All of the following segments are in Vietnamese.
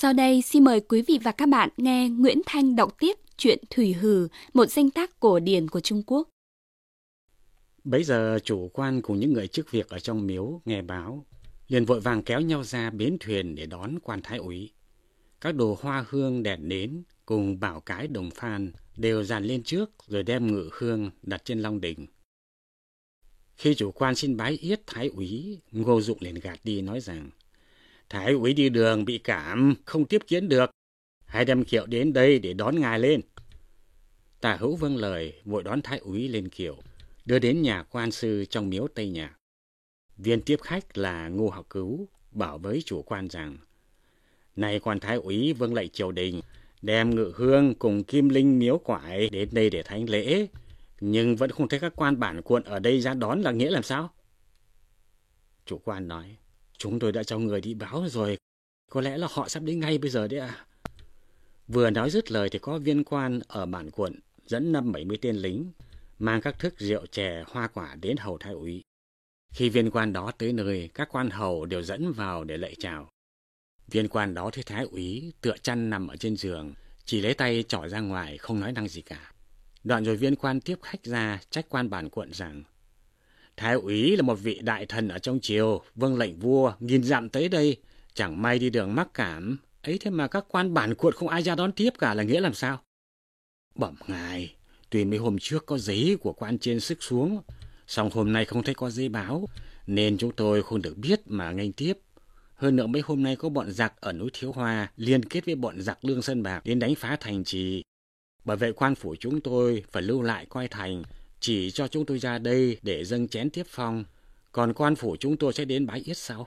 Sau đây xin mời quý vị và các bạn nghe Nguyễn Thanh đọc tiếp truyện Thủy Hử, một danh tác cổ điển của Trung Quốc. Bấy giờ chủ quan cùng những người chức việc ở trong miếu nghe báo, liền vội vàng kéo nhau ra bến thuyền để đón quan thái úy. Các đồ hoa hương đèn nến cùng bảo cái đồng phan đều dàn lên trước rồi đem ngự hương đặt trên long đỉnh. Khi chủ quan xin bái yết thái úy, Ngô Dụng liền gạt đi nói rằng: Thái úy đi đường bị cảm, không tiếp kiến được, hãy đem kiệu đến đây để đón ngài lên. Tả Hữu vâng lời, vội đón thái úy lên kiệu, đưa đến nhà quan sư trong miếu Tây Nhạc. Viên tiếp khách là Ngô Học Cứu bảo với chủ quan rằng: Này quan thái úy vâng lệnh triều đình, đem ngự hương cùng kim linh miếu quải đến đây để thánh lễ, nhưng vẫn không thấy các quan bản quận ở đây ra đón là nghĩa làm sao? Chủ quan nói: Chúng tôi đã cho người đi báo rồi, có lẽ là họ sắp đến ngay bây giờ đấy ạ. Vừa nói dứt lời thì có viên quan ở bản quận dẫn 50-70 tên lính mang các thức rượu chè hoa quả đến hầu thái úy. Khi viên quan đó tới nơi, các quan hầu đều dẫn vào để lạy chào. Viên quan đó thấy thái úy tựa chăn nằm ở trên giường, chỉ lấy tay trỏ ra ngoài, không nói năng gì cả. Đoạn rồi viên quan tiếp khách ra trách quan bản quận rằng: Thái úy là một vị đại thần ở trong triều, vâng lệnh vua nghìn dặm tới đây, chẳng may đi đường mắc cảm ấy, thế mà các quan bản quận không ai ra đón tiếp cả là nghĩa làm sao? Bẩm ngài, tuy mấy hôm trước có giấy của quan trên sức xuống, song hôm nay không thấy có giấy báo, nên chúng tôi không được biết mà nghênh tiếp. Hơn nữa mấy hôm nay có bọn giặc ở núi Thiếu Hoa liên kết với bọn giặc Lương Sơn Bạc đến đánh phá thành trì. Bởi vậy quan phủ chúng tôi phải lưu lại coi thành, chỉ cho chúng tôi ra đây để dâng chén tiếp phong, còn quan phủ chúng tôi sẽ đến bái yết sau.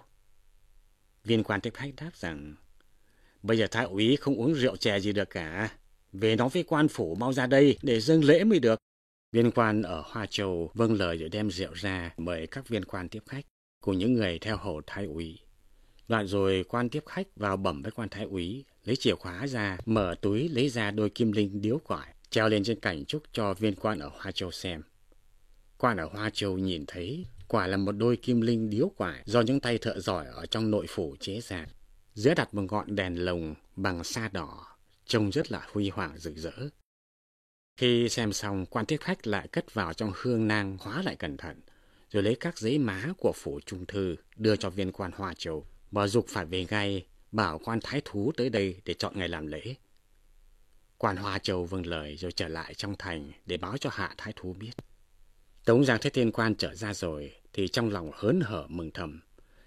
Viên quan tiếp khách đáp rằng: Bây giờ thái úy không uống rượu chè gì được cả, về nói với quan phủ mau ra đây để dâng lễ mới được. Viên quan ở Hoa Châu vâng lời rồi đem rượu ra mời các viên quan tiếp khách cùng những người theo hầu thái úy. Đoạn rồi quan tiếp khách vào bẩm với quan thái úy, lấy chìa khóa ra, mở túi lấy ra đôi kim linh điếu quải, treo lên trên cảnh trúc cho viên quan ở Hoa Châu xem. Quan ở Hoa Châu nhìn thấy quả là một đôi kim linh điếu quải do những tay thợ giỏi ở trong nội phủ chế ra. Giữa đặt một ngọn đèn lồng bằng sa đỏ, trông rất là huy hoàng rực rỡ. Khi xem xong, quan tiếp khách lại cất vào trong hương nang khóa lại cẩn thận, rồi lấy các giấy má của phủ trung thư đưa cho viên quan Hoa Châu, và giục phải về ngay, bảo quan thái thú tới đây để chọn ngày làm lễ. Quan Hoa Châu vâng lời rồi trở lại trong thành để báo cho hạ thái thú biết. Tống Giang thấy tên quan trở ra rồi thì trong lòng hớn hở mừng thầm.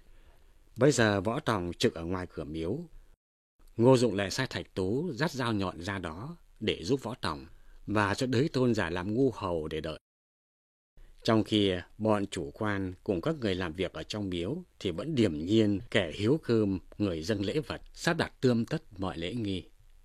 Bây giờ Võ Tòng trực ở ngoài cửa miếu. Ngô Dụng lại sai Thạch Tú dắt dao nhọn ra đó để giúp Võ Tòng và cho Đới Tôn giả làm ngu hầu để đợi. Trong khi bọn chủ quan cùng các người làm việc ở trong miếu thì vẫn điềm nhiên, kẻ hiếu cơm, người dâng lễ vật, sắp đặt tươm tất mọi lễ nghi.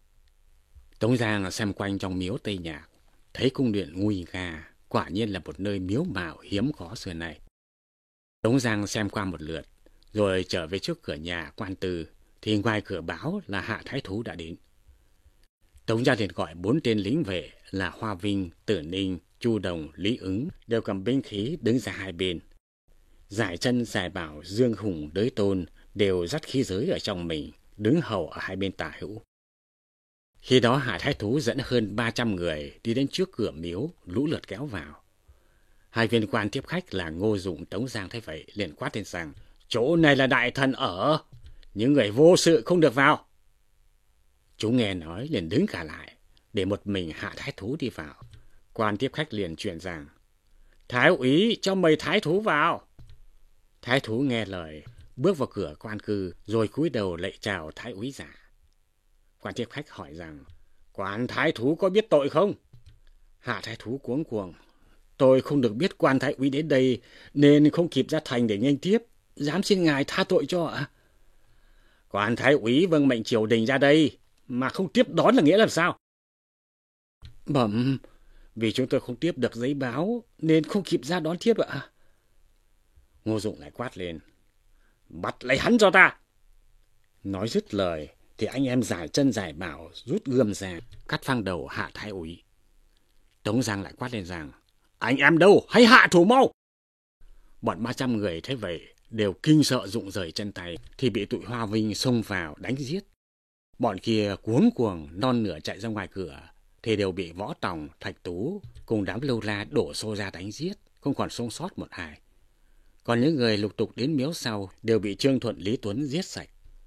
Tống Giang xem quanh trong miếu Tây Nhạc, thấy cung điện nguy nga, quả nhiên là một nơi miếu mạo hiếm có xưa nay. Tống Giang xem qua một lượt, rồi trở về trước cửa nhà quan tư, thì ngoài cửa báo là hạ thái thú đã đến. Tống Giang liền gọi 4 tên lính vệ là Hoa Vinh, Tử Ninh, Chu Đồng, Lý Ứng đều cầm binh khí đứng ra hai bên. Giải Chân, Giải Bảo, Dương Hùng, Đới Tôn đều dắt khí giới ở trong mình, đứng hầu ở hai bên tả hữu. Khi đó hạ thái thú dẫn hơn 300 người đi đến trước cửa miếu, lũ lượt kéo vào. Hai viên quan tiếp khách là Ngô Dụng, Tống Giang thấy vậy liền quát lên rằng: Chỗ này là đại thần ở, những người vô sự không được vào. Chúng nghe nói liền đứng cả lại, để một mình hạ thái thú đi vào. Quan tiếp khách liền truyền rằng: Thái úy cho mời thái thú vào. Thái thú nghe lời, bước vào cửa quan cư, rồi cúi đầu lạy chào thái úy giả. Quan tiếp khách hỏi rằng: Quan thái thú có biết tội không? Hạ thái thú cuống cuồng: Tôi không được biết quan thái úy đến đây, nên không kịp ra thành để nghênh tiếp, dám xin ngài tha tội cho ạ. Quan thái úy vâng mệnh triều đình ra đây, mà không tiếp đón là nghĩa làm sao? Bẩm, vì chúng tôi không tiếp được giấy báo, nên không kịp ra đón tiếp ạ. Ngô Dụng lại quát lên: Bắt lấy hắn cho ta. Nói dứt lời thì anh em Giải Chân, Giải Bảo rút gươm ra, cắt phăng đầu hạ thái úy. Tống Giang lại quát lên rằng: Anh em đâu, hãy hạ thủ mau. Bọn 300 người thấy vậy đều kinh sợ rụng rời chân tay, thì bị tụi Hoa Vinh xông vào đánh giết. Bọn kia cuống cuồng non nửa chạy ra ngoài cửa thì đều bị Võ Tòng, Thạch Tú cùng đám Lâu La đổ xô ra đánh giết, không còn sống sót một ai. Còn những người lục tục đến miếu sau đều bị Trương Thuận, Lý Tuấn giết sạch.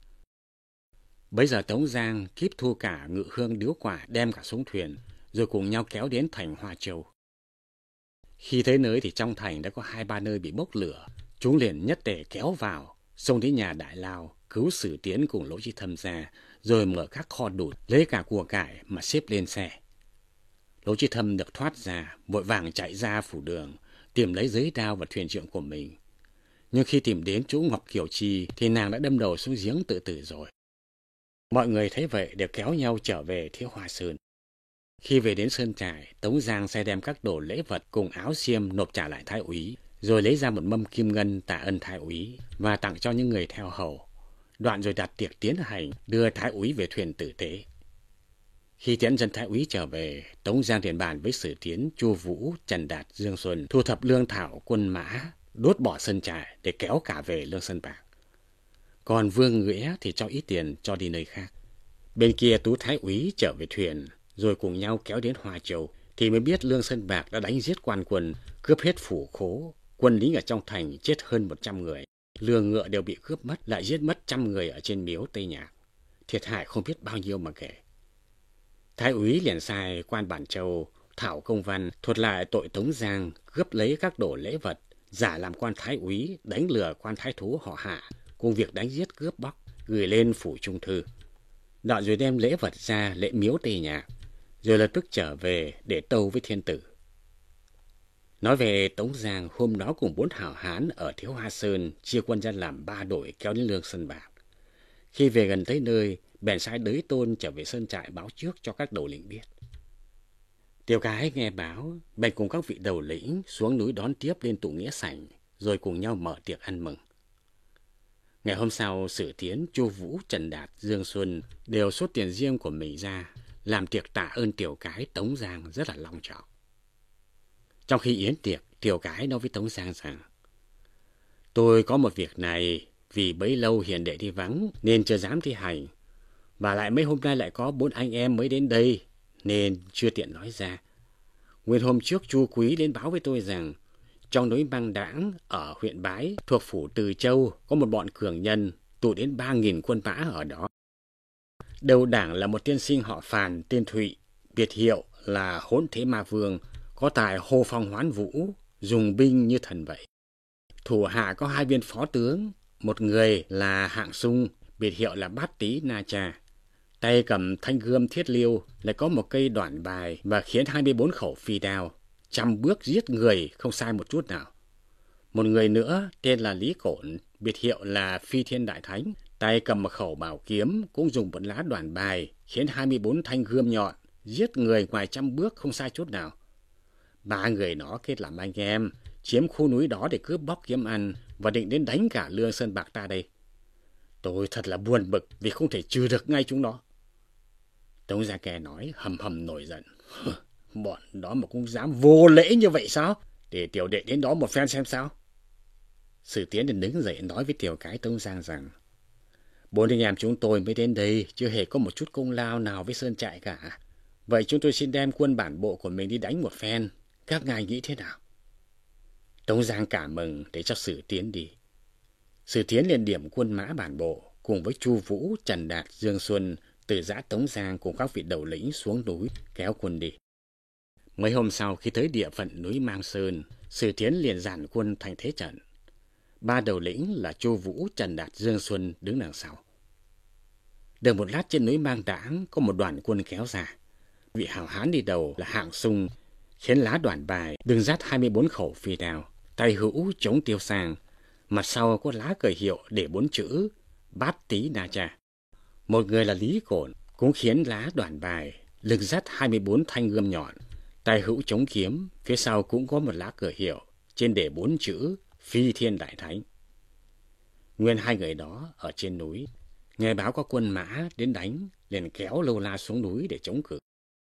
Bấy giờ Tống Giang kíp thu cả ngự hương điếu quả, đem cả xuống thuyền, rồi cùng nhau kéo đến thành Hoa Châu. Khi tới nơi thì trong thành đã có 2-3 nơi bị bốc lửa, chúng liền nhất tề kéo vào, xông đến nhà Đại Lao, cứu Sử Tiến cùng Lỗ Chi Thâm ra, rồi mở các kho đụt, lấy cả của cải mà xếp lên xe. Lỗ Chi Thâm được thoát ra, vội vàng chạy ra phủ đường, tìm lấy giấy đao và thuyền trượng của mình. Nhưng khi tìm đến chỗ Ngọc Kiều Chi thì nàng đã đâm đầu xuống giếng tự tử rồi. Mọi người thấy vậy đều kéo nhau trở về Thiếu Hoa Sơn. Khi về đến sơn trại, Tống Giang sai đem các đồ lễ vật cùng áo xiêm nộp trả lại thái úy, rồi lấy ra một mâm kim ngân tạ ơn thái úy và tặng cho những người theo hầu. Đoạn rồi đặt tiệc tiến hành, đưa thái úy về thuyền tử tế. Khi tiễn dân thái úy trở về, Tống Giang liền bàn với Sử Tiến, Chu Vũ, Trần Đạt, Dương Xuân thu thập lương thảo quân mã, đốt bỏ sơn trại để kéo cả về Lương Sơn Bạc. Còn Vương Nghĩa thì cho ít tiền cho đi nơi khác. Bên kia Tú thái úy trở về thuyền, rồi cùng nhau kéo đến Hoa Châu, thì mới biết Lương Sơn Bạc đã đánh giết quan quân, cướp hết phủ khố, quân lính ở trong thành chết hơn 100 người, lương ngựa đều bị cướp mất, lại giết mất 100 người ở trên miếu Tây Nhạc, thiệt hại không biết bao nhiêu mà kể. Thái úy liền sai quan Bản Châu thảo công văn thuật lại tội Tống Giang cướp lấy các đồ lễ vật, giả làm quan thái úy đánh lừa quan thái thú họ Hạ, cùng việc đánh giết cướp bóc, gửi lên phủ Trung Thư. Đoạn rồi đem lễ vật ra lễ miếu Tây Nhạc, rồi lập tức trở về để tâu với thiên tử. Nói về Tống Giang, hôm đó cùng 4 hảo hán ở Thiếu Hoa Sơn chia quân ra làm 3 đội kéo đến Lương Sơn Bạc. Khi về gần tới nơi, bèn sai Đới Tôn trở về sơn trại báo trước cho các đầu lĩnh biết. Tiểu Cái nghe báo, bèn cùng các vị đầu lĩnh xuống núi đón tiếp lên tụ nghĩa sảnh, rồi cùng nhau mở tiệc ăn mừng. Ngày hôm sau, Sử Tiến, Chu Vũ, Trần Đạt, Dương Xuân đều xuất tiền riêng của mình ra, làm tiệc tạ ơn Tiểu Cái Tống Giang rất là long trọng. Trong khi yến tiệc, Tiểu Cái nói với Tống Giang rằng: "Tôi có một việc này, vì bấy lâu hiền đệ đi vắng nên chưa dám thi hành, và lại mấy hôm nay lại có 4 anh em mới đến đây nên chưa tiện nói ra. Nguyên hôm trước Chu Quý đến báo với tôi rằng trong núi Băng Đãng ở huyện Bái thuộc phủ Từ Châu có một bọn cường nhân tụ đến 3.000 quân mã ở đó. Đầu đảng là một tiên sinh họ Phàn tên Thụy, biệt hiệu là Hỗn Thế Ma Vương, có tài hô phong hoán vũ, dùng binh như thần vậy. Thủ hạ có 2 viên phó tướng, một người là Hạng Sung, biệt hiệu là Bát Tý Na Cha, tay cầm thanh gươm thiết liêu, lại có một cây đoản bài và khiến 24 khẩu phi đao, 100 bước giết người không sai một chút nào. Một người nữa tên là Lý Cổn, biệt hiệu là Phi Thiên Đại Thánh, tay cầm một khẩu bảo kiếm, cũng dùng một lá đoản bài, khiến 24 thanh gươm nhọn, giết người ngoài 100 bước không sai chút nào. 3 người đó kết làm anh em, chiếm khu núi đó để cướp bóc kiếm ăn và định đến đánh cả Lương Sơn Bạc ta đây. Tôi thật là buồn bực vì không thể trừ được ngay chúng nó." Tống Gia Kè nói hầm hầm nổi giận: "Bọn đó mà cũng dám vô lễ như vậy sao? Để tiểu đệ đến đó một phen xem sao." Sử Tiến liền đứng dậy nói với Tiểu Cái Tống Giang rằng: "4 anh em chúng tôi mới đến đây, chưa hề có một chút công lao nào với sơn trại cả. Vậy chúng tôi xin đem quân bản bộ của mình đi đánh một phen, các ngài nghĩ thế nào?" Tống Giang cảm mừng để cho Sử Tiến đi. Sử Tiến liền điểm quân mã bản bộ cùng với Chu Vũ, Trần Đạt, Dương Xuân từ giã Tống Giang cùng các vị đầu lĩnh xuống núi kéo quân đi. Mấy hôm sau, khi tới địa phận núi Mang Sơn, Sử Tiến liền dàn quân thành thế trận. 3 đầu lĩnh là Chu Vũ, Trần Đạt, Dương Xuân đứng đằng sau. Được một lát, trên núi Mang Đãng có một đoàn quân kéo ra. Vị hảo hán đi đầu là Hạng Sung khiến lá đoản bài đường dắt 24 khẩu phi đao, tay hữu chống tiêu sang, mặt sau có lá cờ hiệu để 4 chữ Bát Tý Na Cha. Một người là Lý Cổn cũng khiến lá đoản bài lưng dắt 24 thanh gươm nhọn, tay hữu chống kiếm, phía sau cũng có một lá cờ hiệu trên để 4 chữ Phi Thiên Đại Thánh. Nguyên 2 người đó ở trên núi nghe báo có quân mã đến đánh, liền kéo Lâu La xuống núi để chống cự.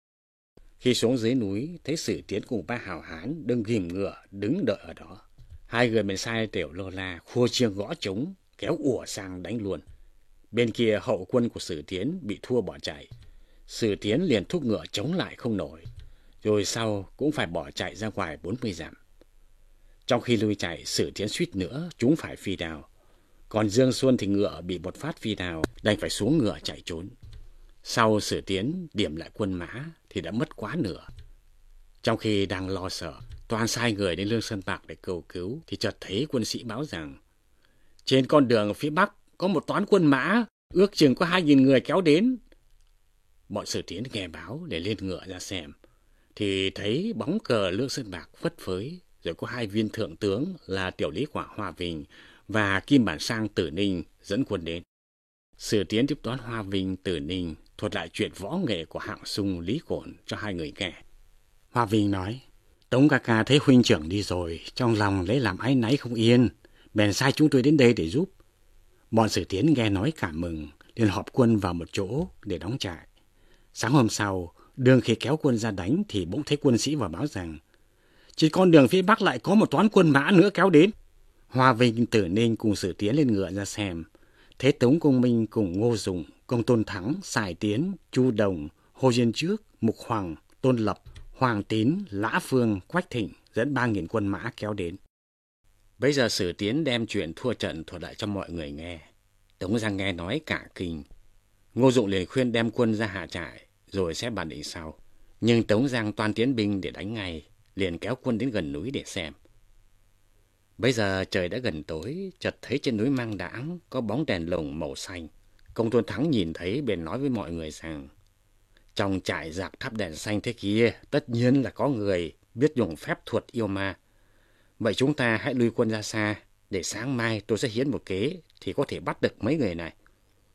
Khi xuống dưới núi, thấy Sử Tiến cùng 3 hào hán đứng ghim ngựa đứng đợi ở đó. 2 người bèn sai Tiểu Lâu La khua chiêng gõ trống kéo ùa sang đánh luôn. Bên kia hậu quân của Sử Tiến bị thua bỏ chạy. Sử Tiến liền thúc ngựa chống lại không nổi, rồi sau cũng phải bỏ chạy ra ngoài 40 dặm. Trong khi lui chạy, Sử Tiến suýt nữa trúng phải phi đao. Còn Dương Xuân thì ngựa bị một phát phi đao, đành phải xuống ngựa chạy trốn. Sau Sử Tiến điểm lại quân mã thì đã mất quá nửa. Trong khi đang lo sợ, toàn sai người đến Lương Sơn Bạc để cầu cứu, thì chợt thấy quân sĩ báo rằng trên con đường phía bắc có một toán quân mã, ước chừng có 2.000 người kéo đến. Bọn Sử Tiến nghe báo để lên ngựa ra xem, thì thấy bóng cờ Lương Sơn Bạc phất phới, rồi có 2 viên thượng tướng là Tiểu Lý Quả Hoa Vinh và Kim Bản Sang Tử Ninh dẫn quân đến. Sử Tiến tiếp đón Hoa Vinh, Tử Ninh, thuật lại chuyện võ nghệ của Hạng Sung, Lý Cổn cho 2 người nghe. Hoa Vinh nói: Tống ca ca thấy huynh trưởng đi rồi, trong lòng lấy làm áy náy không yên, bèn sai chúng tôi đến đây để giúp. Bọn Sử Tiến nghe nói cảm mừng, liền họp quân vào một chỗ để đóng trại. Sáng hôm sau, đương khi kéo quân ra đánh thì bỗng thấy quân sĩ vào báo rằng trên con đường phía bắc lại có một toán quân mã nữa kéo đến. Hoa Vinh, Tử Ninh cùng Sử Tiến lên ngựa ra xem, thấy Tống Công Minh cùng Ngô Dụng, Công Tôn Thắng, Sài Tiến, Chu Đồng, Hồ Diên Trước, Mục Hoàng, Tôn Lập, Hoàng Tín, Lã Phương, Quách Thịnh dẫn 3.000 quân mã kéo đến. Bây giờ Sử Tiến đem chuyện thua trận thuật lại cho mọi người nghe. Tống Giang nghe nói cả kinh. Ngô Dụng liền khuyên đem quân ra hạ trại, rồi sẽ bàn định sau. Nhưng Tống Giang toan tiến binh để đánh ngay, liền kéo quân đến gần núi để xem. Bây giờ trời đã gần tối, chợt thấy trên núi Mang Đãng có bóng đèn lồng màu xanh. Công Tôn Thắng nhìn thấy bèn nói với mọi người rằng trong trại giặc thắp đèn xanh thế kia, tất nhiên là có người biết dùng phép thuật yêu ma. Vậy chúng ta hãy lui quân ra xa, để sáng mai tôi sẽ hiến một kế thì có thể bắt được mấy người này.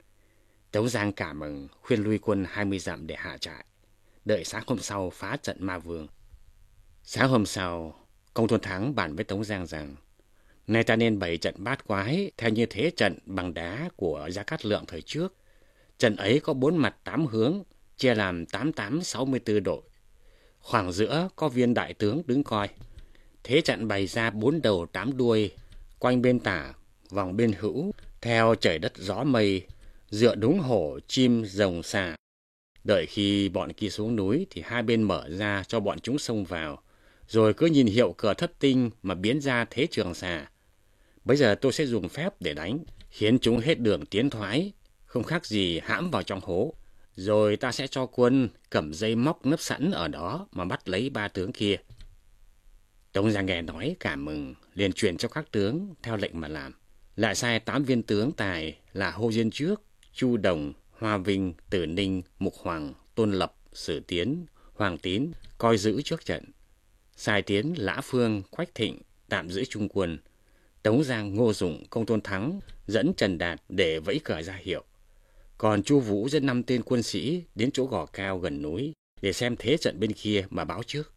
Tống Giang cảm mừng, khuyên lui quân 20 dặm để hạ trại, đợi sáng hôm sau phá trận Ma Vương. Sáng hôm sau, Công Tôn Thắng bàn với Tống Giang rằng nay ta nên bày trận bát quái theo như thế trận bằng đá của Gia Cát Lượng thời trước. Trận ấy có 4 mặt 8 hướng, chia làm 88-64 đội. Khoảng giữa có viên đại tướng đứng coi. Thế trận bày ra 4 đầu 8 đuôi, quanh bên tả, vòng bên hữu, theo trời đất gió mây, dựa đúng hổ, chim, rồng, xà. Đợi khi bọn kia xuống núi thì hai bên mở ra cho bọn chúng xông vào, rồi cứ nhìn hiệu cờ thất tinh mà biến ra thế trường xà. Bây giờ tôi sẽ dùng phép để đánh, khiến chúng hết đường tiến thoái, không khác gì hãm vào trong hố. Rồi ta sẽ cho quân cầm dây móc nấp sẵn ở đó mà bắt lấy 3 tướng kia. Tống Giang nghe nói cảm mừng, liền truyền cho các tướng theo lệnh mà làm. Lại sai 8 viên tướng tài là Hồ Diên Trước, Chu Đồng, Hoa Vinh, Tử Ninh, Mục Hoàng, Tôn Lập, Sử Tiến, Hoàng Tín coi giữ trước trận. Sai Tiến, Lã Phương, Quách Thịnh tạm giữ trung quân. Tống Giang, Ngô Dụng, Công Tôn Thắng dẫn Trần Đạt để vẫy cờ ra hiệu. Còn Chu Vũ dẫn 5 tên quân sĩ đến chỗ gò cao gần núi để xem thế trận bên kia mà báo trước.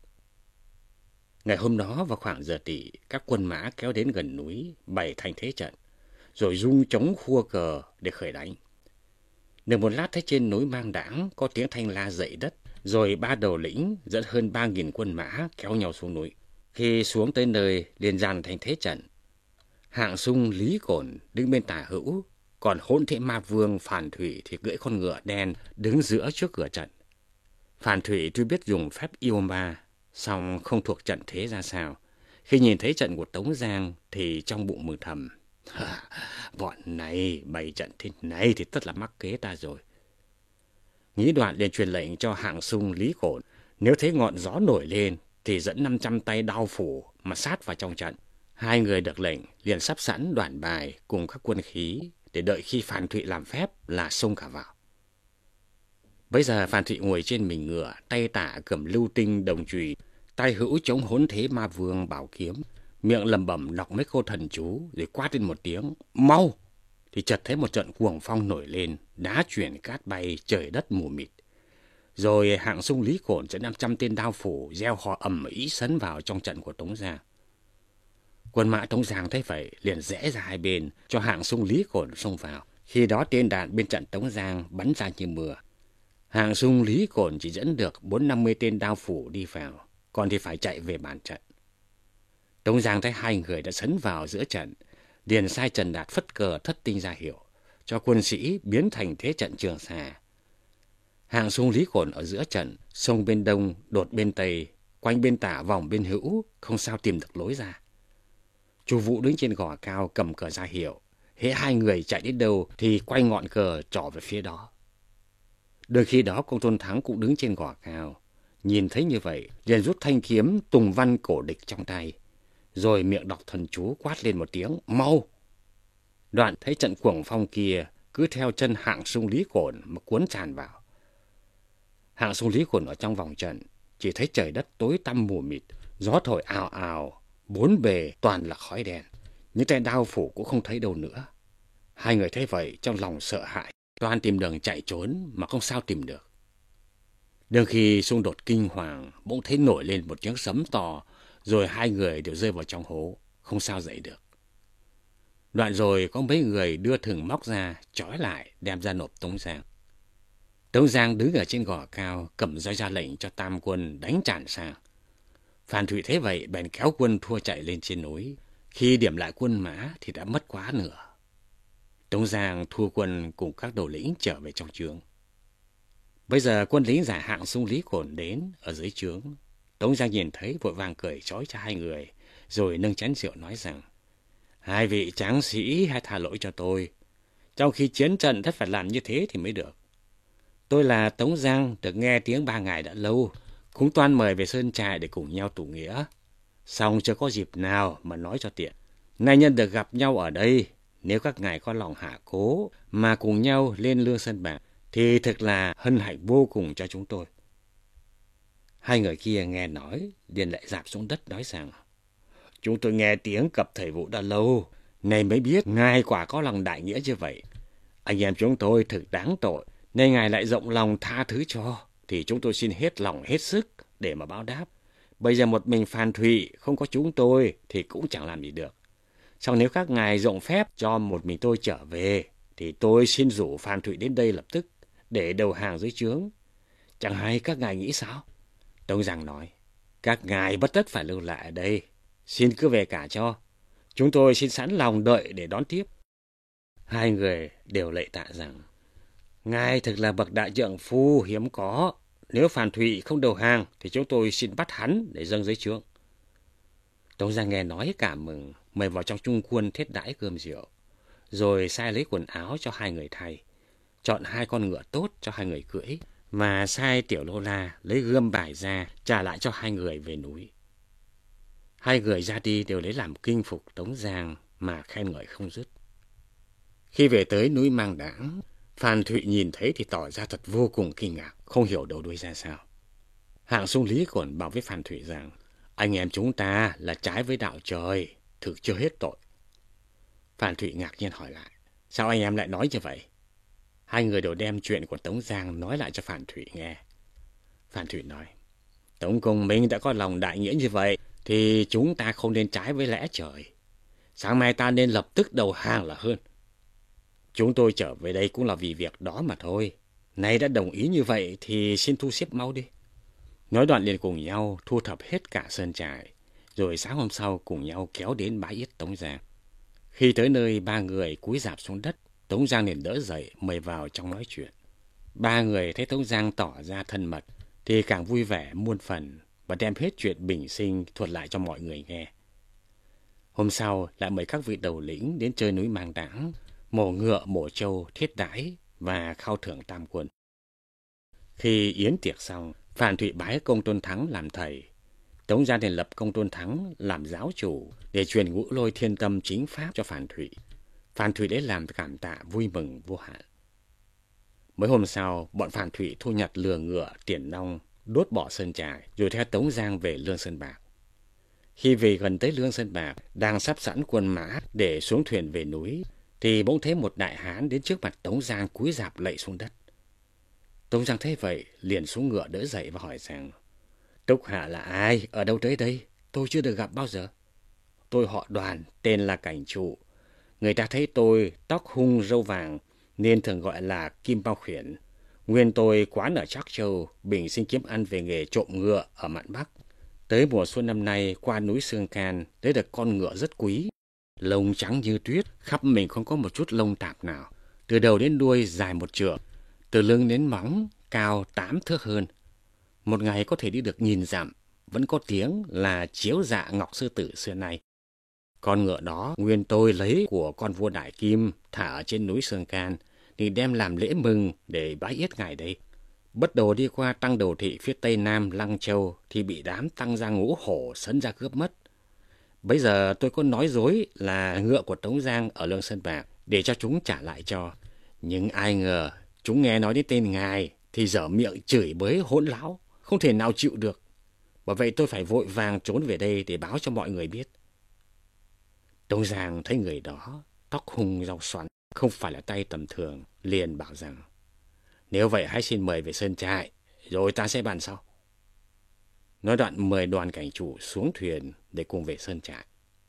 Ngày hôm đó vào khoảng giờ tỵ, các quân mã kéo đến gần núi bày thành thế trận, rồi rung trống khua cờ để khởi đánh. Được một lát thấy trên núi Mang Đãng có tiếng thanh la dậy đất, rồi 3 đầu lĩnh dẫn hơn 3.000 quân mã kéo nhau xuống núi. Khi xuống tới nơi liền dàn thành thế trận. Hạng Sung, Lý Cổn đứng bên tả hữu, còn Hỗn Thế Ma Vương Phàn Thủy thì cưỡi con ngựa đen đứng giữa trước cửa trận. Phàn Thủy tuy biết dùng phép yêu ma, song không thuộc trận thế ra sao. Khi nhìn thấy trận của Tống Giang thì trong bụng mừng thầm. Bọn này bày trận thế này thì tất là mắc kế ta rồi. Nghĩ đoạn liền truyền lệnh cho Hạng Sung, Lý Cổn, nếu thấy ngọn gió nổi lên thì dẫn 500 tay đao phủ mà sát vào trong trận. 2 người được lệnh liền sắp sẵn đoạn bài cùng các quân khí để đợi khi Phàn Thủy làm phép là xông cả vào. Bây giờ Phàn Thủy ngồi trên mình ngựa, tay tả cầm lưu tinh đồng chùy, tay hữu chống Hỗn Thế Ma Vương bảo kiếm, miệng lẩm bẩm đọc mấy câu thần chú, rồi quát lên một tiếng mau, thì chợt thấy một trận cuồng phong nổi lên, đá chuyển cát bay, trời đất mù mịt. Rồi Hạng Sung, Lý Cổn dẫn 500 tên đao phủ gieo hò ầm ĩ sấn vào trong trận của Tống Giang. Quân mã Tống Giang thấy vậy liền rẽ ra hai bên cho Hạng Sung, Lý Cổn xông vào. Khi đó tên đạn bên trận Tống Giang bắn ra như mưa. Hạng Sung, Lý Cổn chỉ dẫn được 450 tên đao phủ đi vào, còn thì phải chạy về bàn trận. Tống Giang thấy 2 người đã sấn vào giữa trận, liền sai Trần Đạt phất cờ thất tinh ra hiệu. cho quân sĩ biến thành thế trận Trường Sa. Hạng sung Lý Cổn ở giữa trận, xông bên đông, đột bên tây, quanh bên tả vòng bên hữu, không sao tìm được lối ra. Chu Vũ đứng trên gò cao cầm cờ ra hiệu, hễ hai người chạy đến đâu thì quay ngọn cờ trỏ về phía đó. Đôi khi đó Công Tôn Thắng cũng đứng trên gò cao, nhìn thấy như vậy, liền rút thanh kiếm tùng văn cổ địch trong tay, rồi miệng đọc thần chú quát lên một tiếng mau. Đoạn thấy trận cuồng phong kia cứ theo chân Hạng sung Lý Cổn mà cuốn tràn vào. Hạng sung Lý Cổn ở trong vòng trận chỉ thấy trời đất tối tăm mù mịt, gió thổi ào ào, bốn bề toàn là khói đen, những tay đao phủ cũng không thấy đâu nữa. Hai người thấy vậy trong lòng sợ hãi, toan tìm đường chạy trốn mà không sao tìm được. Đương khi xung đột kinh hoàng, bỗng thấy nổi lên một tiếng sấm to, rồi hai người đều rơi vào trong hố, không sao dậy được. Đoạn rồi có mấy người đưa thừng móc ra, trói lại, đem ra nộp Tống Giang. Tống Giang đứng ở trên gò cao, cầm roi ra lệnh cho tam quân đánh tràn sang. Phan Thụy thấy vậy, bèn kéo quân thua chạy lên trên núi. Khi điểm lại quân mã thì đã mất quá nửa. Tống Giang thua quân cùng các đầu lĩnh trở về trong trướng. Bây giờ quân lính giải Hạng sung Lý Cổn đến ở dưới trướng. Tống Giang nhìn thấy vội vàng cởi trói cho hai người, rồi nâng chén rượu nói rằng: hai vị tráng sĩ hãy tha lỗi cho tôi. Trong khi chiến trận tất phải làm như thế thì mới được. Tôi là Tống Giang, được nghe tiếng ba ngài đã lâu, cũng toan mời về sơn trại để cùng nhau tụ nghĩa. Song chưa có dịp nào mà nói cho tiện. Nay nhân được gặp nhau ở đây, nếu các ngài có lòng hạ cố mà cùng nhau lên Lương Sơn Bạc thì thực là hân hạnh vô cùng cho chúng tôi. Hai người kia nghe nói, liền lại rạp xuống đất nói rằng: chúng tôi nghe tiếng cập thầy Vũ đã lâu, nay mới biết ngài quả có lòng đại nghĩa như vậy. Anh em chúng tôi thực đáng tội, nên ngài lại rộng lòng tha thứ cho, thì chúng tôi xin hết lòng hết sức để mà báo đáp. Bây giờ một mình Phan Thụy không có chúng tôi thì cũng chẳng làm gì được. Sau nếu các ngài rộng phép cho một mình tôi trở về, thì tôi xin rủ Phan Thụy đến đây lập tức để đầu hàng dưới trướng. Chẳng hay các ngài nghĩ sao? Tống Giang nói: các ngài bất tất phải lưu lại ở đây, xin cứ về cả cho. Chúng tôi xin sẵn lòng đợi để đón tiếp. Hai người đều lạy tạ rằng: ngài thực là bậc đại trượng phu hiếm có. Nếu Phan Thụy không đầu hàng thì chúng tôi xin bắt hắn để dâng dưới trướng. Tống Giang nghe nói cảm mừng, mời vào trong trung quân thiết đãi cơm rượu, rồi sai lấy quần áo cho hai người thay, chọn hai con ngựa tốt cho hai người cưỡi, mà sai Tiểu Lô La lấy gươm bài ra trả lại cho hai người về núi. Hai người ra đi đều lấy làm kinh phục Tống Giang mà khen ngợi không dứt. Khi về tới núi Mang Đãng, Phan Thụy nhìn thấy thì tỏ ra thật vô cùng kinh ngạc, không hiểu đầu đuôi ra sao. Hạng sung Lý Cổn bảo với Phan Thụy rằng: anh em chúng ta là trái với đạo trời, thực chưa hết tội. Phan Thụy ngạc nhiên hỏi lại: sao anh em lại nói như vậy? Hai người đều đem chuyện của Tống Giang nói lại cho Phan Thụy nghe. Phan Thụy nói: Tống công minh đã có lòng đại nghĩa như vậy thì chúng ta không nên trái với lẽ trời. Sáng mai ta nên lập tức đầu hàng là hơn. Chúng tôi trở về đây cũng là vì việc đó mà thôi. Nay đã đồng ý như vậy thì xin thu xếp mau đi. Nói đoạn liền cùng nhau thu thập hết cả sơn trại, rồi sáng hôm sau cùng nhau kéo đến bái yết Tống Giang. Khi tới nơi, ba người cúi rạp xuống đất, Tống Giang liền đỡ dậy mời vào trong nói chuyện. Ba người thấy Tống Giang tỏ ra thân mật thì càng vui vẻ muôn phần, và đem hết chuyện bình sinh thuật lại cho mọi người nghe. Hôm sau lại mời các vị đầu lĩnh đến chơi núi Mang Đãng, mổ ngựa, mổ trâu, thiết đãi và khao thưởng tam quân. Khi yến tiệc xong, Phan Thụy bái Công Tôn Thắng làm thầy. Tống Giang liền lập Công Tôn Thắng làm giáo chủ để truyền Ngũ Lôi Thiên Tâm chính pháp cho Phan Thụy. Phan Thụy lấy làm cảm tạ vui mừng vô hạn. Mới hôm sau, bọn Phan Thụy thu nhặt lừa ngựa, tiền nong, đốt bỏ sơn trại, rồi theo Tống Giang về Lương Sơn Bạc. Khi về gần tới Lương Sơn Bạc, đang sắp sẵn quân mã để xuống thuyền về núi, thì bỗng thấy một đại hán đến trước mặt Tống Giang cúi rạp lạy xuống đất. Tống Giang thấy vậy, liền xuống ngựa đỡ dậy và hỏi rằng: Túc Hạ là ai? Ở đâu tới đây? Tôi chưa được gặp bao giờ. Tôi họ Đoàn, tên là Cảnh Trụ. Người ta thấy tôi tóc hung râu vàng nên thường gọi là Kim Bao Khuyển. Nguyên tôi quán ở Trác Châu, bình sinh kiếm ăn về nghề trộm ngựa ở mạn Bắc. Tới mùa xuân năm nay qua núi Sương Can, lấy được con ngựa rất quý, lông trắng như tuyết, khắp mình không có một chút lông tạp nào. từ đầu đến đuôi dài 1 trượng, từ lưng đến móng cao 8 thước hơn. Một ngày có thể đi được 1000 dặm, vẫn có tiếng là chiếu dạ ngọc sư tử xưa nay. Con ngựa đó nguyên tôi lấy của con vua Đại Kim thả ở trên núi Sương Can, thì đem làm lễ mừng để bái yết ngài đây. Bất đồ đi qua Tăng Đầu Thị phía tây nam Lăng Châu thì bị đám Tăng Giang Ngũ Hổ sấn ra cướp mất. Bây giờ tôi có nói dối là ngựa của Tống Giang ở Lương Sơn Bạc để cho chúng trả lại cho. Nhưng ai ngờ chúng nghe nói đến tên ngài thì dở miệng chửi bới hỗn láo, không thể nào chịu được. Bởi vậy tôi phải vội vàng trốn về đây để báo cho mọi người biết. Tống Giang thấy người đó tóc hung rau xoắn, không phải là tay tầm thường, liền bảo rằng: nếu vậy hãy xin mời về sơn trại, rồi ta sẽ bàn sau. Nói đoạn mời đoàn cảnh chủ xuống thuyền để cùng về sơn trại.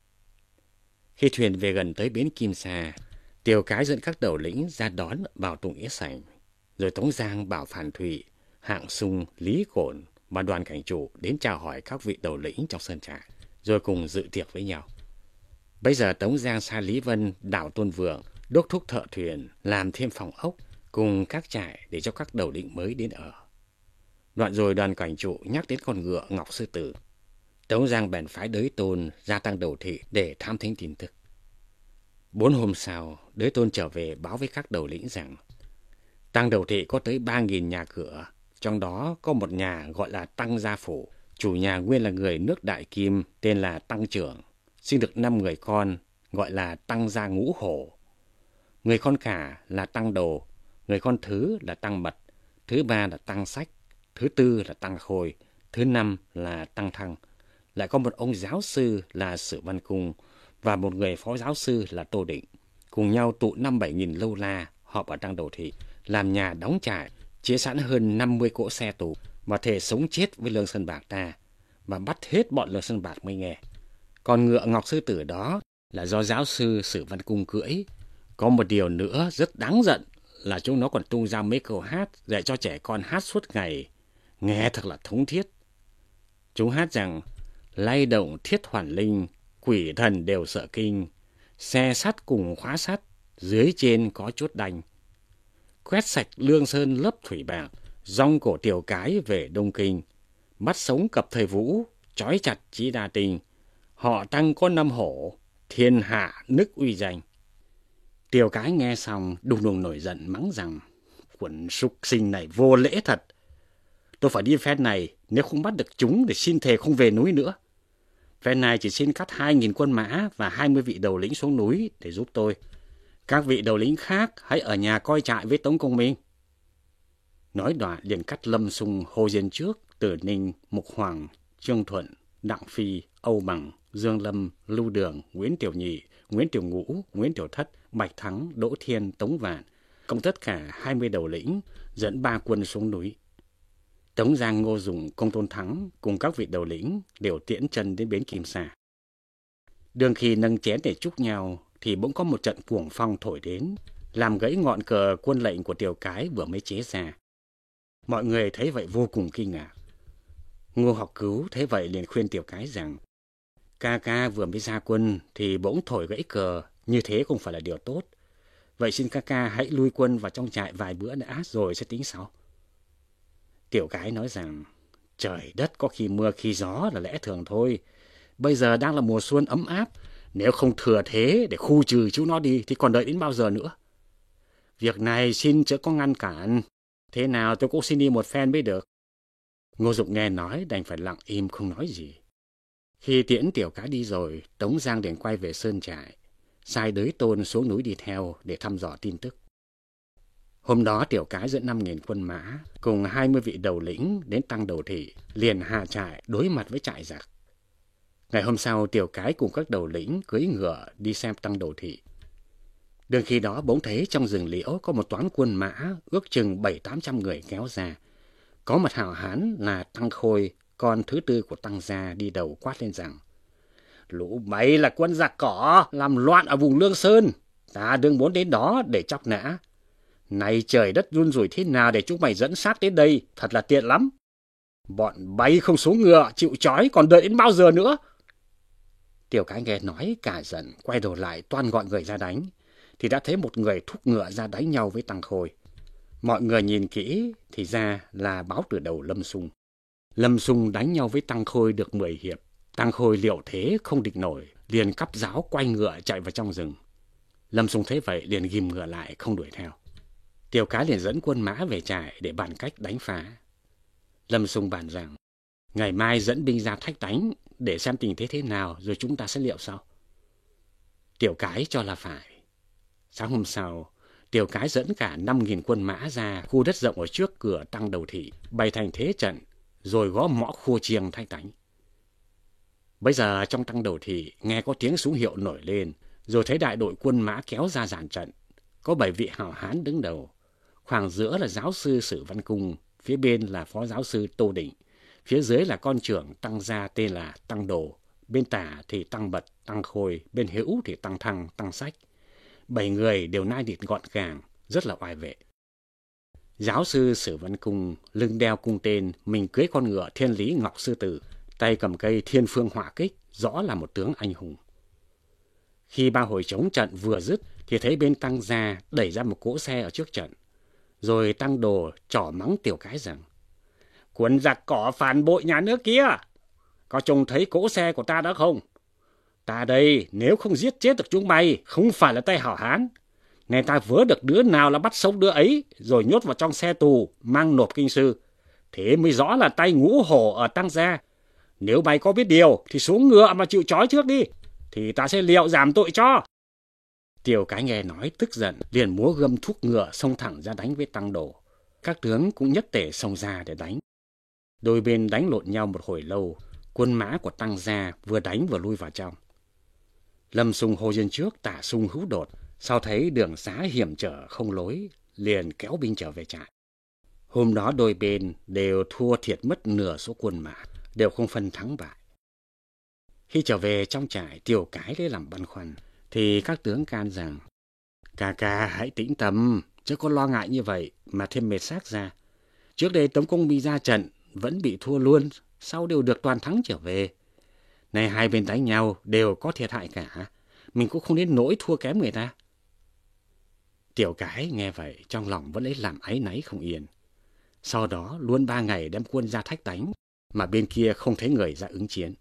Khi thuyền về gần tới bến Kim Sa, Tiều Cái dẫn các đầu lĩnh ra đón vào Tùng Yết Sảnh, rồi Tống Giang bảo Phàn Thụy, Hạng Sung, Lý Cổn và đoàn cảnh chủ đến chào hỏi các vị đầu lĩnh trong sơn trại, rồi cùng dự tiệc với nhau. Bây giờ Tống Giang sai Lý Vân, Đào Tôn Vượng đốc thúc thợ thuyền làm thêm phòng ốc cùng các trại để cho các đầu lĩnh mới đến ở. Đoạn rồi đoàn cảnh chủ nhắc đến con ngựa Ngọc Sư Tử. Tống Giang bèn phái Đới Tôn ra Tăng Đầu Thị để thám thính tin tức. 4 hôm sau, Đới Tôn trở về báo với các đầu lĩnh rằng Tăng Đầu Thị có tới 3.000 nhà cửa, trong đó có một nhà gọi là Tăng Gia Phủ. Chủ nhà nguyên là người nước Đại Kim, tên là Tăng Trưởng, sinh được 5 người con, gọi là Tăng Gia Ngũ Hổ. Người con cả là Tăng Đồ, người con thứ là Tăng Mật, thứ 3 là Tăng Sách, thứ 4 là Tăng Khôi, thứ 5 là Tăng Thăng. Lại có một ông giáo sư là Sử Văn Cung và một người phó giáo sư là Tô Định, cùng nhau tụ 5-7 nghìn lâu la họp ở Tăng Đầu Thị, làm nhà đóng trại, chế sẵn hơn 50 cỗ xe tù và thề sống chết với Lương Sơn Bạc ta, và bắt hết bọn Lương Sơn Bạc mới nghe. Còn ngựa Ngọc Sư Tử đó là do giáo sư Sử Văn Cung cưỡi. Có một điều nữa rất đáng giận là chúng nó còn tung ra mấy câu hát dạy cho trẻ con hát suốt ngày, nghe thật là thống thiết. Chúng hát rằng: lay động thiết hoàn linh, quỷ thần đều sợ kinh, xe sắt cùng khóa sắt, dưới trên có chốt đành. Quét sạch Lương Sơn lớp thủy bạc, dong cổ Tiều Cái về Đông Kinh. Bắt sống cặp thời Vũ, trói chặt Chí Đa Tinh. Họ Tăng có 5 hổ, thiên hạ nức uy danh. Tiều Cái nghe xong đùng đùng nổi giận mắng rằng: quần súc sinh này vô lễ thật. Tôi phải đi phen này, nếu không bắt được chúng để xin thề không về núi nữa. Phen này chỉ xin cắt 2.000 quân mã và 20 vị đầu lĩnh xuống núi để giúp tôi. Các vị đầu lĩnh khác hãy ở nhà coi trại với Tống Công Minh. Nói đoạn liền cắt Lâm Sung, Hồ Diên Trước, Tử Ninh, Mục Hoàng, Trương Thuận, Đặng Phi, Âu Bằng, Dương Lâm, Lưu Đường, Nguyễn Tiểu Nhị, Nguyễn Tiểu Ngũ, Nguyễn Tiểu Thất, Bạch Thắng, Đỗ Thiên, Tống Vạn, cộng tất cả 20 đầu lĩnh, dẫn 3 quân xuống núi. Tống Giang, Ngô Dùng, Công Tôn Thắng cùng các vị đầu lĩnh đều tiễn chân đến bến Kim Sa. Đường khi nâng chén để chúc nhau thì bỗng có một trận cuồng phong thổi đến, làm gãy ngọn cờ quân lệnh của Tiều Cái vừa mới chế ra. Mọi người thấy vậy vô cùng kinh ngạc. Ngô Học Cứu thấy vậy liền khuyên Tiều Cái rằng: ca ca vừa mới ra quân thì bỗng thổi gãy cờ, như thế không phải là điều tốt. Vậy xin ca ca hãy lui quân vào trong trại vài bữa đã rồi sẽ tính sau. Tiều Cái nói rằng: trời đất có khi mưa khi gió là lẽ thường thôi. Bây giờ đang là mùa xuân ấm áp, nếu không thừa thế để khu trừ chúng nó đi thì còn đợi đến bao giờ nữa. Việc này xin chớ có ngăn cản, thế nào tôi cũng xin đi một phen mới được. Ngô Dụng nghe nói đành phải lặng im không nói gì. Khi tiễn Tiều Cái đi rồi, Tống Giang liền quay về sơn trại, sai Đới Tôn xuống núi đi theo để thăm dò tin tức. Hôm đó Tiều Cái dẫn 5.000 quân mã cùng 20 vị đầu lĩnh đến Tăng Đầu Thị, liền hạ trại đối mặt với trại giặc. Ngày hôm sau, Tiều Cái cùng các đầu lĩnh cưỡi ngựa đi xem Tăng Đầu Thị. Đường khi đó bỗng thấy trong rừng liễu có một toán quân mã ước chừng 700-800 người kéo ra. Có một hào hán là Tăng Khôi, con thứ 4 của Tăng Gia, đi đầu quát lên rằng: lũ bày là quân giặc cỏ làm loạn ở vùng Lương Sơn, ta đừng muốn đến đó để chọc nã. Này trời đất run rủi thế nào để chúng mày dẫn xác đến đây, thật là tiện lắm. Bọn bay không xuống ngựa chịu trói còn đợi đến bao giờ nữa. Tiều Cái nghe nói cả giận, quay đầu lại toan gọi người ra đánh. thì đã thấy một người thúc ngựa ra đánh nhau với Tăng Khôi. Mọi người nhìn kỹ thì ra là báo từ đầu Lâm Xung. Lâm Xung đánh nhau với Tăng Khôi được 10 hiệp. Tăng Khôi liệu thế không địch nổi, liền cắp giáo quay ngựa chạy vào trong rừng. Lâm Xung thấy vậy liền ghim ngựa lại không đuổi theo. Tiểu Cái liền dẫn quân mã về trại để bàn cách đánh phá. Lâm Xung bàn rằng ngày mai dẫn binh ra thách đánh để xem tình thế thế nào rồi chúng ta sẽ liệu sau. Tiểu Cái cho là phải. Sáng hôm sau, Tiểu Cái dẫn cả 5.000 quân mã ra khu đất rộng ở trước cửa Tăng Đầu Thị, bày thành thế trận, rồi gõ mõ khua chiêng thách đánh. Bây giờ trong Tăng Đầu Thị nghe có tiếng súng hiệu nổi lên, rồi thấy đại đội quân mã kéo ra dàn trận. Có 7 vị hảo hán đứng đầu. Khoảng giữa là giáo sư Sử Văn Cung, phía bên là phó giáo sư Tô Định, phía dưới là con trưởng Tăng gia tên là Tăng Đồ, bên tả thì Tăng Bật, Tăng Khôi, bên hữu thì Tăng Thăng, Tăng Sách. 7 người đều nai nịt gọn gàng, rất là oai vệ. Giáo sư Sử Văn Cung lưng đeo cung tên, mình cưỡi con ngựa Thiên Lý Ngọc Sư Tử, tay cầm cây Thiên Phương Hỏa Kích, rõ là một tướng anh hùng. Khi ba hồi chống trận vừa dứt thì thấy bên Tăng gia đẩy ra một cỗ xe ở trước trận. Rồi Tăng Đồ trỏ mắng Tiểu Cái rằng: "Quân giặc cỏ phản bội nhà nước kia, có trông thấy cỗ xe của ta đó không? Ta đây nếu không giết chết được chúng mày, không phải là tay hảo hán. Nên ta vớ được đứa nào là bắt sống đứa ấy, rồi nhốt vào trong xe tù, mang nộp kinh sư. Thế mới rõ là tay ngũ hổ ở Tăng gia. Nếu mày có biết điều thì xuống ngựa mà chịu trói trước đi, thì ta sẽ liệu giảm tội cho." Tiểu Cái nghe nói tức giận, liền múa gươm thúc ngựa xông thẳng ra đánh với Tăng Đồ. Các tướng cũng nhất tề xông ra để đánh. Đôi bên đánh lộn nhau một hồi lâu, quân mã của Tăng gia vừa đánh vừa lui vào trong. Lâm Xung hô dân trước, tả xung hữu đột, sau thấy đường xá hiểm trở không lối, liền kéo binh trở về trại. Hôm đó đôi bên đều thua thiệt mất nửa số quân mã, đều không phân thắng bại. Khi trở về trong trại, Tiểu Cái lấy làm băn khoăn, thì các tướng can rằng: Ca hãy tĩnh tâm, chứ có lo ngại như vậy mà thêm mệt xác ra. Trước đây Tống Công Minh ra trận vẫn bị thua luôn, sau đều được toàn thắng trở về. Này hai bên đánh nhau đều có thiệt hại cả, mình cũng không đến nỗi thua kém người ta. Tiểu Cái nghe vậy trong lòng vẫn lấy làm áy náy không yên. Sau đó luôn 3 ngày đem quân ra thách đánh, mà bên kia không thấy người ra ứng chiến.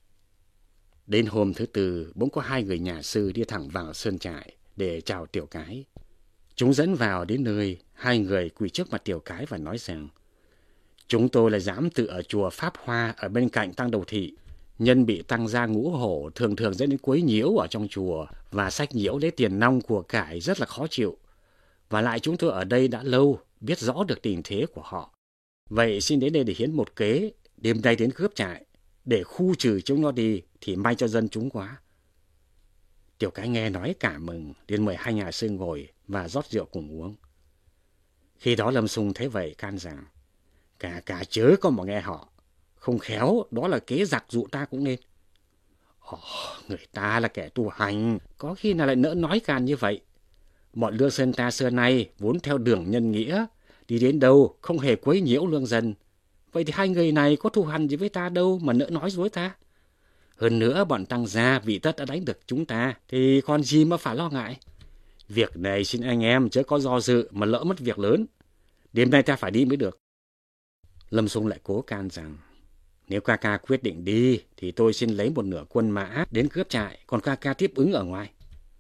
Đến hôm thứ tư, bỗng có 2 người nhà sư đi thẳng vào sơn trại để chào Tiểu Cái. Chúng dẫn vào đến nơi, 2 người quỳ trước mặt Tiểu Cái và nói rằng: Chúng tôi là giám tự ở chùa Pháp Hoa ở bên cạnh Tăng Đầu Thị. Nhân bị Tăng gia ngũ hổ thường dẫn đến quấy nhiễu ở trong chùa và sách nhiễu lấy tiền nong của cải rất là khó chịu. Và lại chúng tôi ở đây đã lâu, biết rõ được tình thế của họ. Vậy xin đến đây để hiến một kế, đêm nay đến cướp trại, để khu trừ chúng nó đi thì may cho dân chúng quá. Tiểu Cái nghe nói cả mừng, liền mời 2 nhà sư ngồi và rót rượu cùng uống. Khi đó Lâm Xung thấy vậy can rằng: Cả chớ có mà nghe họ, không khéo đó là kế giặc dụ ta cũng nên. Người ta là kẻ tu hành, có khi nào lại nỡ nói can như vậy. Bọn lương dân ta xưa nay vốn theo đường nhân nghĩa, đi đến đâu không hề quấy nhiễu lương dân. Vậy thì 2 người này có thù hằn gì với ta đâu mà nỡ nói dối ta. Hơn nữa bọn Tăng gia vì tất đã đánh được chúng ta, thì còn gì mà phải lo ngại. Việc này xin anh em chớ có do dự mà lỡ mất việc lớn. Đêm nay ta phải đi mới được. Lâm Xung lại cố can rằng: Nếu ca quyết định đi thì tôi xin lấy 1/2 quân mã đến cướp trại, còn ca tiếp ứng ở ngoài.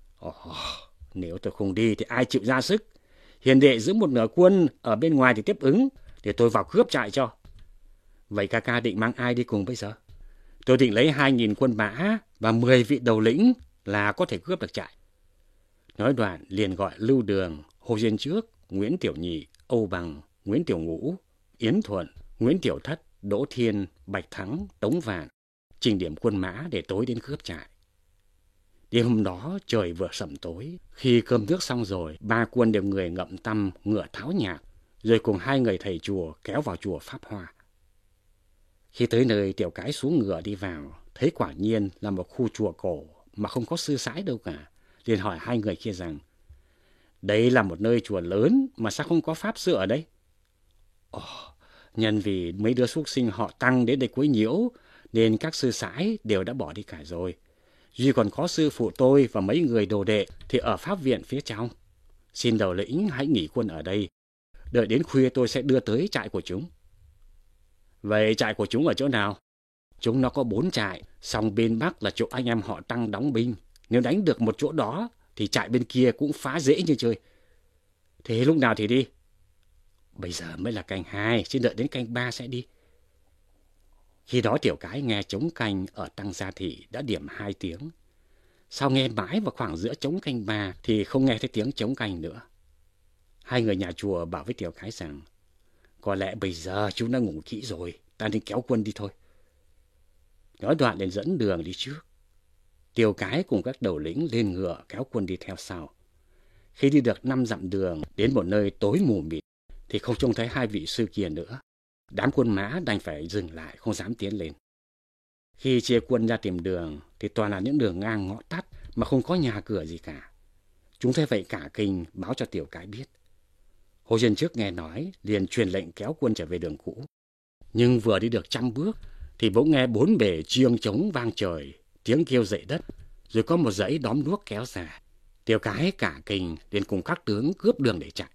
Nếu tôi không đi thì ai chịu ra sức. Hiền đệ giữ 1/2 quân ở bên ngoài thì tiếp ứng, để tôi vào cướp trại cho. Vậy ca định mang ai đi cùng bây giờ? Tôi định lấy 2.000 quân mã và 10 vị đầu lĩnh là có thể cướp được trại. Nói đoạn liền gọi Lưu Đường, Hồ Diên Trước, Nguyễn Tiểu Nhị, Âu Bằng, Nguyễn Tiểu Ngũ, Yến Thuận, Nguyễn Tiểu Thất, Đỗ Thiên, Bạch Thắng, Tống Vạn trình điểm quân mã để tối đến cướp trại. Đêm hôm đó trời vừa sẩm tối, khi cơm nước xong rồi, 3 quân đều người ngậm tăm, ngựa tháo nhạc, rồi cùng 2 người thầy chùa kéo vào chùa Pháp Hoa. Khi tới nơi, Tiểu Cái xuống ngựa đi vào, thấy quả nhiên là một khu chùa cổ mà không có sư sãi đâu cả. Liền hỏi 2 người kia rằng: Đây là một nơi chùa lớn mà sao không có pháp sư ở đây? Nhân vì mấy đứa súc sinh họ Tăng đến đây quấy nhiễu, nên các sư sãi đều đã bỏ đi cả rồi. Duy còn có sư phụ tôi và mấy người đồ đệ thì ở pháp viện phía trong. Xin đầu lĩnh hãy nghỉ quân ở đây. Đợi đến khuya tôi sẽ đưa tới trại của chúng. Vậy trại của chúng ở chỗ nào? Chúng nó có 4 trại, song bên Bắc là chỗ anh em họ Tăng đóng binh. Nếu đánh được một chỗ đó thì trại bên kia cũng phá dễ như chơi. Thế lúc nào thì đi? Bây giờ mới là canh 2, xin đợi đến canh 3 sẽ đi. Khi đó Tiểu Cái nghe trống canh ở Tăng Gia Thị đã điểm 2 tiếng. Sau nghe mãi vào khoảng giữa trống canh 3 thì không nghe thấy tiếng trống canh nữa. Hai người nhà chùa bảo với Tiểu Cái rằng, có lẽ bây giờ chúng đã ngủ kỹ rồi, ta nên kéo quân đi thôi. Nói đoạn liền dẫn đường đi trước. Tiểu Cái cùng các đầu lĩnh lên ngựa kéo quân đi theo sau. Khi đi được 5 dặm đường đến một nơi tối mù mịt thì không trông thấy hai vị sư kia nữa. Đám quân mã đành phải dừng lại, không dám tiến lên. Khi chia quân ra tìm đường thì toàn là những đường ngang ngõ tắt mà không có nhà cửa gì cả. Chúng thấy vậy cả kinh báo cho Tiểu Cái biết. Hồ Dân Trước nghe nói liền truyền lệnh kéo quân trở về đường cũ. Nhưng vừa đi được 100 bước thì bỗng nghe 4 bề chiêng trống vang trời, tiếng kêu dậy đất, rồi có một dãy đóm đuốc kéo ra. Tiểu Cái cả kinh liền cùng các tướng cướp đường để chạy.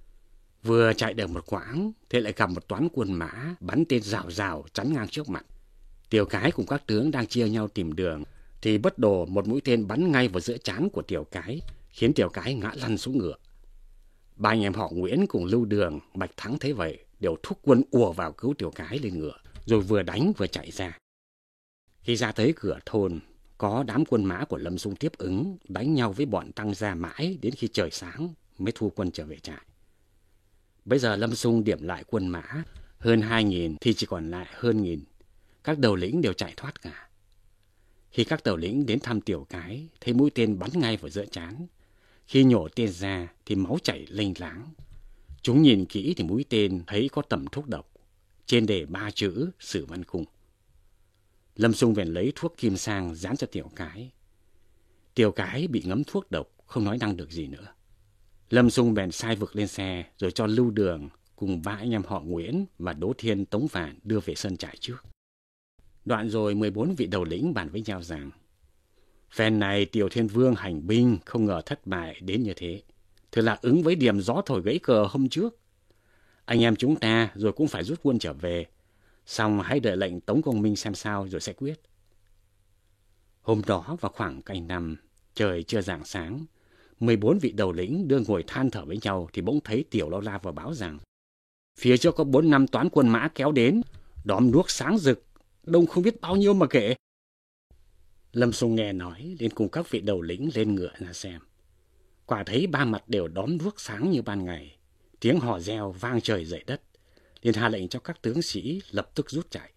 Vừa chạy được một quãng thì lại gặp một toán quân mã bắn tên rào rào chắn ngang trước mặt. Tiểu Cái cùng các tướng đang chia nhau tìm đường thì bất đồ một mũi tên bắn ngay vào giữa trán của Tiểu Cái, khiến Tiểu Cái ngã lăn xuống ngựa. Ba anh em họ Nguyễn cùng Lưu Đường, Bạch Thắng thấy vậy đều thúc quân ùa vào cứu Tiểu Cái lên ngựa, rồi vừa đánh vừa chạy ra. Khi ra tới cửa thôn, có đám quân mã của Lâm Xung tiếp ứng, đánh nhau với bọn Tăng Gia mãi đến khi trời sáng mới thu quân trở về trại. Bây giờ Lâm Xung điểm lại quân mã, hơn 2.000 thì chỉ còn lại hơn 1.000. Các đầu lĩnh đều chạy thoát cả. Khi các đầu lĩnh đến thăm Tiểu Cái, thấy mũi tên bắn ngay vào giữa trán. Khi nhổ tên ra thì máu chảy lênh láng. Chúng nhìn kỹ thì mũi tên thấy có tẩm thuốc độc. Trên đề 3 chữ Sử Văn Cung. Lâm Xung bèn lấy thuốc kim sang dán cho Tiểu Cái. Tiểu Cái bị ngấm thuốc độc, không nói năng được gì nữa. Lâm Xung bèn sai vực lên xe rồi cho Lưu Đường cùng 3 anh em họ Nguyễn và Đỗ Thiên, Tống Vạn đưa về sân trại trước. Đoạn rồi 14 vị đầu lĩnh bàn với nhau rằng, phen này Tiểu Thiên Vương hành binh không ngờ thất bại đến như thế. Thật là ứng với điểm gió thổi gãy cờ hôm trước. Anh em chúng ta rồi cũng phải rút quân trở về. Xong hãy đợi lệnh Tống Công Minh xem sao rồi sẽ quyết. Hôm đó vào khoảng canh 5, trời chưa rạng sáng, 14 vị đầu lĩnh đưa ngồi than thở với nhau thì bỗng thấy Tiểu Lâu La vào báo rằng phía trước có 4-5 toán quân mã kéo đến, đóm đuốc sáng rực, đông không biết bao nhiêu mà kể. Lâm Xung nghe nói liền cùng các vị đầu lĩnh lên ngựa ra xem. Quả thấy ba mặt đều đóm đuốc sáng như ban ngày, tiếng hò reo vang trời dậy đất, liền hạ lệnh cho các tướng sĩ lập tức rút chạy.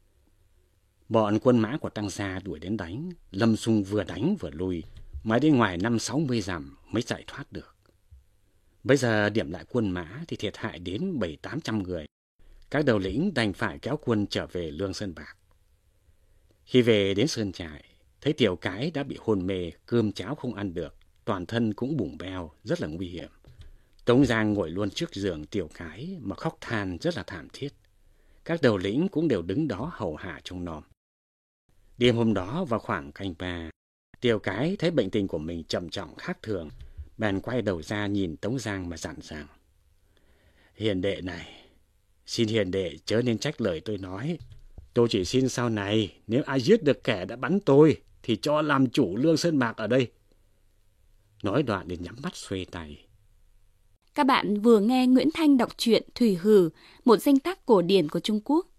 Bọn quân mã của Tăng Gia đuổi đến đánh, Lâm Xung vừa đánh vừa lui, mãi đến ngoài 50-60 dặm mới chạy thoát được. Bây giờ điểm lại quân mã thì thiệt hại đến 700-800 người. Các đầu lĩnh đành phải kéo quân trở về Lương Sơn Bạc. Khi về đến sơn trại, thấy Tiểu Cái đã bị hôn mê, cơm cháo không ăn được, toàn thân cũng bủng beo, rất là nguy hiểm. Tống Giang ngồi luôn trước giường Tiểu Cái mà khóc than rất là thảm thiết. Các đầu lĩnh cũng đều đứng đó hầu hạ trông nom. Đêm hôm đó vào khoảng canh 3, Tiểu Cái thấy bệnh tình của mình trầm trọng khác thường, bèn quay đầu ra nhìn Tống Giang mà dặn rằng: Hiền đệ này, xin hiền đệ chớ nên trách lời tôi nói. Tôi chỉ xin sau này nếu ai giết được kẻ đã bắn tôi thì cho làm chủ Lương Sơn Bạc ở đây. Nói đoạn liền nhắm mắt xuê tay. Các bạn vừa nghe Nguyễn Thanh đọc truyện Thủy Hử, một danh tác cổ điển của Trung Quốc.